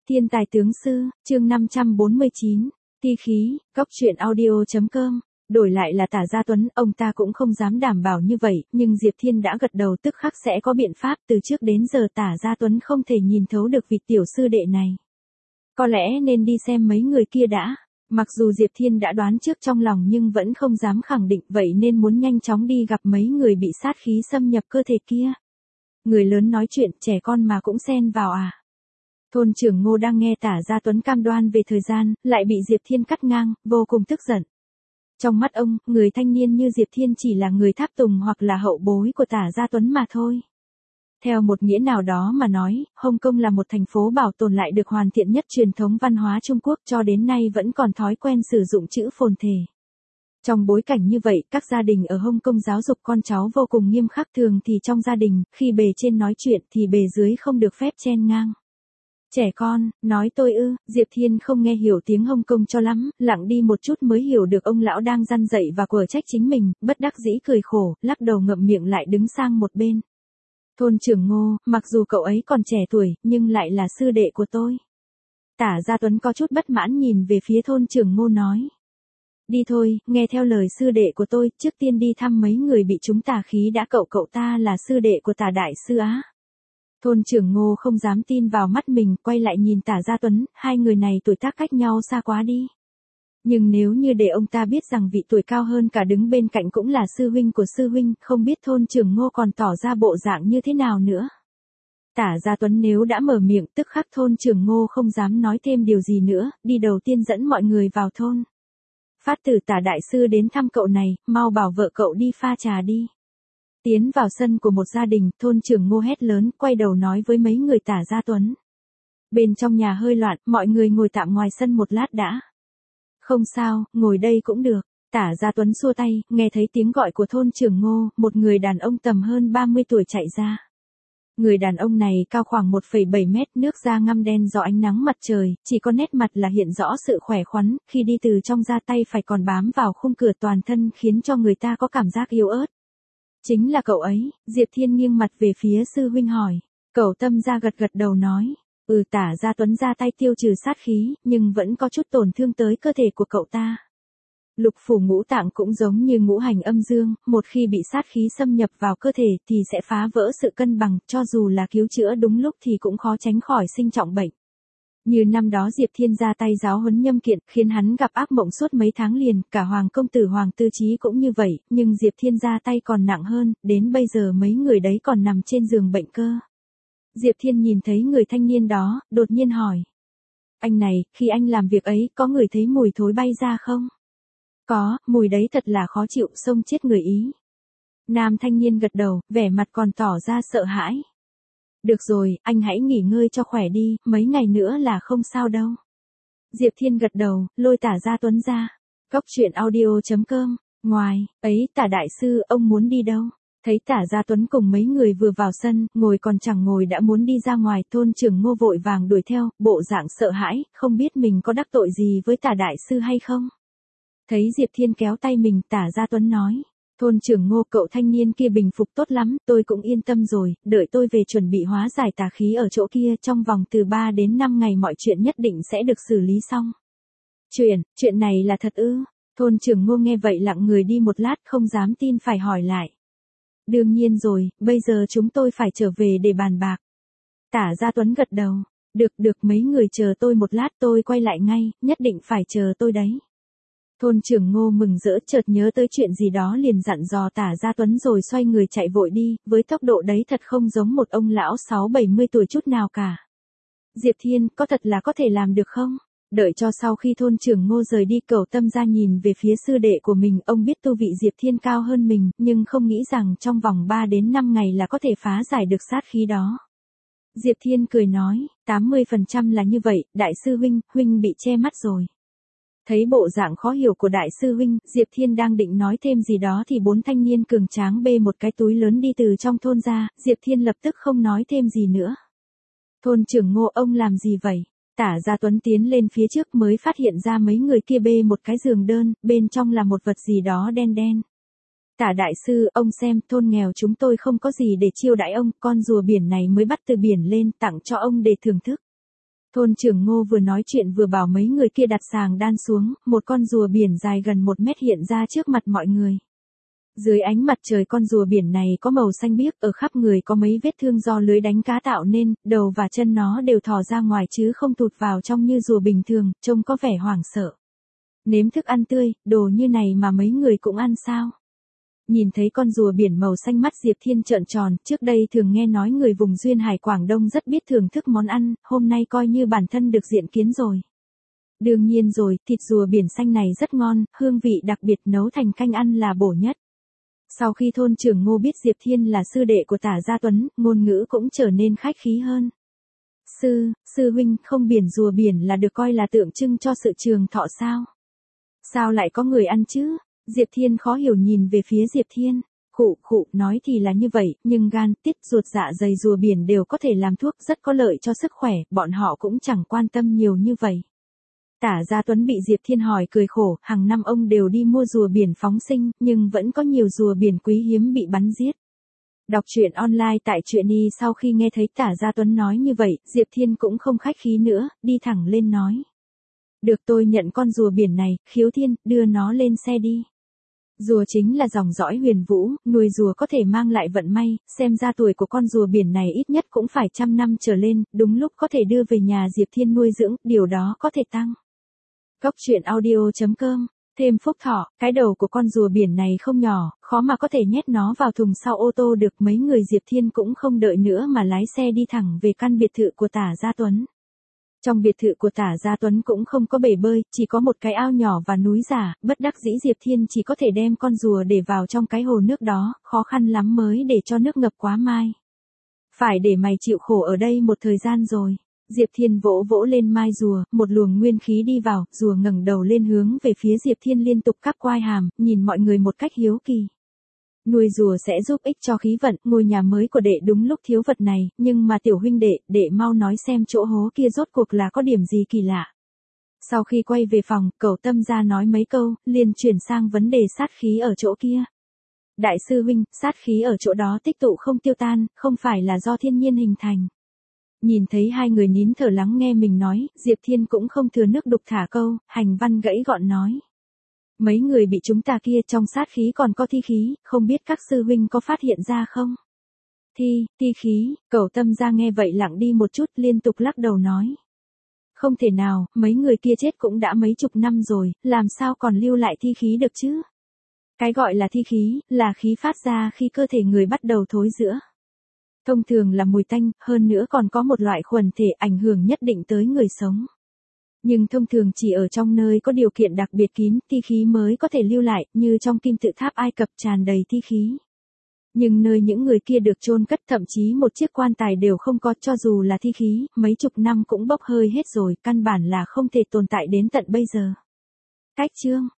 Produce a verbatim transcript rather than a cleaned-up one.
Thiên tài tướng sư, chương năm trăm bốn mươi chín, ti khí, góc truyện audio chấm com. Đổi lại là Tả Gia Tuấn, ông ta cũng không dám đảm bảo như vậy, nhưng Diệp Thiên đã gật đầu tức khắc sẽ có biện pháp. Từ trước đến giờ Tả Gia Tuấn không thể nhìn thấu được vị tiểu sư đệ này. Có lẽ nên đi xem mấy người kia đã. Mặc dù Diệp Thiên đã đoán trước trong lòng nhưng vẫn không dám khẳng định, vậy nên muốn nhanh chóng đi gặp mấy người bị sát khí xâm nhập cơ thể kia. Người lớn nói chuyện, trẻ con mà cũng xen vào à. Thôn trưởng Ngô đang nghe Tả Gia Tuấn cam đoan về thời gian, lại bị Diệp Thiên cắt ngang, vô cùng tức giận. Trong mắt ông, người thanh niên như Diệp Thiên chỉ là người tháp tùng hoặc là hậu bối của Tả Gia Tuấn mà thôi. Theo một nghĩa nào đó mà nói, Hồng Kông là một thành phố bảo tồn lại được hoàn thiện nhất truyền thống văn hóa Trung Quốc, cho đến nay vẫn còn thói quen sử dụng chữ phồn thể. Trong bối cảnh như vậy, các gia đình ở Hồng Kông giáo dục con cháu vô cùng nghiêm khắc, thường thì trong gia đình, khi bề trên nói chuyện thì bề dưới không được phép chen ngang. Trẻ con, nói tôi ư, Diệp Thiên không nghe hiểu tiếng Hồng Kông cho lắm, lặng đi một chút mới hiểu được ông lão đang răn dạy và quở trách chính mình, bất đắc dĩ cười khổ, lắc đầu ngậm miệng lại đứng sang một bên. Thôn trưởng Ngô, mặc dù cậu ấy còn trẻ tuổi, nhưng lại là sư đệ của tôi. Tả Gia Tuấn có chút bất mãn nhìn về phía thôn trưởng Ngô nói. Đi thôi, nghe theo lời sư đệ của tôi, trước tiên đi thăm mấy người bị chúng tà khí đã. Cậu cậu ta là sư đệ của Tả đại sư á. Thôn trưởng Ngô không dám tin vào mắt mình, quay lại nhìn Tả Gia Tuấn, hai người này tuổi tác cách nhau xa quá đi. Nhưng nếu như để ông ta biết rằng vị tuổi cao hơn cả đứng bên cạnh cũng là sư huynh của sư huynh, không biết thôn trưởng Ngô còn tỏ ra bộ dạng như thế nào nữa. Tả Gia Tuấn nếu đã mở miệng tức khắc thôn trưởng Ngô không dám nói thêm điều gì nữa, đi đầu tiên dẫn mọi người vào thôn. Phát tử Tả đại sư đến thăm cậu này, mau bảo vợ cậu đi pha trà đi. Tiến vào sân của một gia đình, thôn trưởng Ngô hét lớn, quay đầu nói với mấy người Tả Gia Tuấn. Bên trong nhà hơi loạn, mọi người ngồi tạm ngoài sân một lát đã. Không sao, ngồi đây cũng được. Tả Gia Tuấn xua tay, nghe thấy tiếng gọi của thôn trưởng Ngô, một người đàn ông tầm hơn ba mươi tuổi chạy ra. Người đàn ông này cao khoảng một phẩy bảy mét, nước da ngăm đen do ánh nắng mặt trời, chỉ có nét mặt là hiện rõ sự khỏe khoắn, khi đi từ trong ra tay phải còn bám vào khung cửa toàn thân khiến cho người ta có cảm giác yếu ớt. Chính là cậu ấy. Diệp Thiên nghiêng mặt về phía sư huynh hỏi. Cậu Tâm Gia gật gật đầu nói. Ừ. Tả Gia Tuấn ra tay tiêu trừ sát khí, nhưng vẫn có chút tổn thương tới cơ thể của cậu ta. Lục phủ ngũ tạng cũng giống như ngũ hành âm dương, một khi bị sát khí xâm nhập vào cơ thể thì sẽ phá vỡ sự cân bằng, cho dù là cứu chữa đúng lúc thì cũng khó tránh khỏi sinh trọng bệnh. Như năm đó Diệp Thiên ra tay giáo huấn Nhâm Kiện, khiến hắn gặp ác mộng suốt mấy tháng liền, cả Hoàng công tử Hoàng Tư Chí cũng như vậy, nhưng Diệp Thiên ra tay còn nặng hơn, đến bây giờ mấy người đấy còn nằm trên giường bệnh cơ. Diệp Thiên nhìn thấy người thanh niên đó, đột nhiên hỏi. Anh này, khi anh làm việc ấy, có người thấy mùi thối bay ra không? Có, mùi đấy thật là khó chịu, xông chết người ý. Nam thanh niên gật đầu, vẻ mặt còn tỏ ra sợ hãi. Được rồi, anh hãy nghỉ ngơi cho khỏe đi, mấy ngày nữa là không sao đâu. Diệp Thiên gật đầu, lôi Tả Gia Tuấn ra. Góc truyện audio chấm com. Ngoài, ấy, Tả đại sư, ông muốn đi đâu? Thấy Tả Gia Tuấn cùng mấy người vừa vào sân, ngồi còn chẳng ngồi đã muốn đi ra ngoài, thôn trưởng Ngô vội vàng đuổi theo, bộ dạng sợ hãi, không biết mình có đắc tội gì với Tả đại sư hay không. Thấy Diệp Thiên kéo tay mình, Tả Gia Tuấn nói. Thôn trưởng Ngô, cậu thanh niên kia bình phục tốt lắm, tôi cũng yên tâm rồi, đợi tôi về chuẩn bị hóa giải tà khí ở chỗ kia, trong vòng từ ba đến năm ngày mọi chuyện nhất định sẽ được xử lý xong. Chuyện, chuyện này là thật ư? Thôn trưởng Ngô nghe vậy lặng người đi một lát, không dám tin phải hỏi lại. Đương nhiên rồi, bây giờ chúng tôi phải trở về để bàn bạc. Tả Gia Tuấn gật đầu. Được được, mấy người chờ tôi một lát, tôi quay lại ngay, nhất định phải chờ tôi đấy. Thôn trưởng Ngô mừng rỡ, chợt nhớ tới chuyện gì đó liền dặn dò Tả Gia Tuấn rồi xoay người chạy vội đi, với tốc độ đấy thật không giống một ông lão sáu bảy mươi tuổi chút nào cả. Diệp Thiên, có thật là có thể làm được không? Đợi cho sau khi thôn trưởng Ngô rời đi, Cẩu Tâm Gia nhìn về phía sư đệ của mình, ông biết tu vị Diệp Thiên cao hơn mình, nhưng không nghĩ rằng trong vòng ba đến năm ngày là có thể phá giải được sát khí đó. Diệp Thiên cười nói, tám mươi phần trăm là như vậy, đại sư huynh, huynh bị che mắt rồi. Thấy bộ dạng khó hiểu của đại sư huynh, Diệp Thiên đang định nói thêm gì đó thì bốn thanh niên cường tráng bê một cái túi lớn đi từ trong thôn ra, Diệp Thiên lập tức không nói thêm gì nữa. Thôn trưởng Ngô, ông làm gì vậy? Tả Gia Tuấn tiến lên phía trước mới phát hiện ra mấy người kia bê một cái giường đơn, bên trong là một vật gì đó đen đen. Tả đại sư, ông xem, thôn nghèo chúng tôi không có gì để chiêu đãi ông, con rùa biển này mới bắt từ biển lên tặng cho ông để thưởng thức. Thôn trưởng Ngô vừa nói chuyện vừa bảo mấy người kia đặt sàng đan xuống, một con rùa biển dài gần một mét hiện ra trước mặt mọi người. Dưới ánh mặt trời con rùa biển này có màu xanh biếc, ở khắp người có mấy vết thương do lưới đánh cá tạo nên, đầu và chân nó đều thò ra ngoài chứ không tụt vào trong như rùa bình thường, trông có vẻ hoảng sợ. Nếm thức ăn tươi, đồ như này mà mấy người cũng ăn sao? Nhìn thấy con rùa biển màu xanh mắt Diệp Thiên trợn tròn, trước đây thường nghe nói người vùng duyên hải Quảng Đông rất biết thưởng thức món ăn, hôm nay coi như bản thân được diện kiến rồi. Đương nhiên rồi, thịt rùa biển xanh này rất ngon, hương vị đặc biệt, nấu thành canh ăn là bổ nhất. Sau khi thôn trưởng Ngô biết Diệp Thiên là sư đệ của Tả Gia Tuấn, ngôn ngữ cũng trở nên khách khí hơn. Sư, sư huynh, không biển rùa biển là được coi là tượng trưng cho sự trường thọ sao? Sao lại có người ăn chứ? Diệp Thiên khó hiểu nhìn về phía Diệp Thiên. Khụ khụ, nói thì là như vậy, nhưng gan, tiết, ruột, dạ dày rùa biển đều có thể làm thuốc, rất có lợi cho sức khỏe, bọn họ cũng chẳng quan tâm nhiều như vậy. Tả Gia Tuấn bị Diệp Thiên hỏi cười khổ, hàng năm ông đều đi mua rùa biển phóng sinh, nhưng vẫn có nhiều rùa biển quý hiếm bị bắn giết. Đọc truyện online tại Truyện Y. Sau khi nghe thấy Tả Gia Tuấn nói như vậy, Diệp Thiên cũng không khách khí nữa, đi thẳng lên nói. Được, tôi nhận con rùa biển này, Khiếu Thiên, đưa nó lên xe đi. Rùa chính là dòng dõi huyền vũ, nuôi rùa có thể mang lại vận may, xem ra tuổi của con rùa biển này ít nhất cũng phải trăm năm trở lên, đúng lúc có thể đưa về nhà Diệp Thiên nuôi dưỡng, điều đó có thể tăng. Góc truyện audio chấm com, thêm phúc thọ, cái đầu của con rùa biển này không nhỏ, khó mà có thể nhét nó vào thùng sau ô tô được. Mấy người Diệp Thiên cũng không đợi nữa mà lái xe đi thẳng về căn biệt thự của Tả Gia Tuấn. Trong biệt thự của Tả Gia Tuấn cũng không có bể bơi, chỉ có một cái ao nhỏ và núi giả, bất đắc dĩ Diệp Thiên chỉ có thể đem con rùa để vào trong cái hồ nước đó, khó khăn lắm mới để cho nước ngập quá mai. Phải để mày chịu khổ ở đây một thời gian rồi. Diệp Thiên vỗ vỗ lên mai rùa, một luồng nguyên khí đi vào, rùa ngẩng đầu lên hướng về phía Diệp Thiên liên tục cắp quai hàm, nhìn mọi người một cách hiếu kỳ. Nuôi rùa sẽ giúp ích cho khí vận, ngôi nhà mới của đệ đúng lúc thiếu vật này, nhưng mà tiểu huynh đệ, đệ mau nói xem chỗ hố kia rốt cuộc là có điểm gì kỳ lạ. Sau khi quay về phòng, Cẩu Tâm ra nói mấy câu, liền chuyển sang vấn đề sát khí ở chỗ kia. Đại sư huynh, sát khí ở chỗ đó tích tụ không tiêu tan, không phải là do thiên nhiên hình thành. Nhìn thấy hai người nín thở lắng nghe mình nói, Diệp Thiên cũng không thừa nước đục thả câu, hành văn gãy gọn nói. Mấy người bị chúng ta kia trong sát khí còn có thi khí, không biết các sư huynh có phát hiện ra không? Thi, thi khí, Cẩu Tâm ra nghe vậy lặng đi một chút, liên tục lắc đầu nói. Không thể nào, mấy người kia chết cũng đã mấy chục năm rồi, làm sao còn lưu lại thi khí được chứ? Cái gọi là thi khí, là khí phát ra khi cơ thể người bắt đầu thối rữa. Thông thường là mùi tanh, hơn nữa còn có một loại khuẩn thể ảnh hưởng nhất định tới người sống. Nhưng thông thường chỉ ở trong nơi có điều kiện đặc biệt kín, thi khí mới có thể lưu lại, như trong kim tự tháp Ai Cập tràn đầy thi khí. Nhưng nơi những người kia được chôn cất thậm chí một chiếc quan tài đều không có, cho dù là thi khí, mấy chục năm cũng bốc hơi hết rồi, căn bản là không thể tồn tại đến tận bây giờ. Cách chương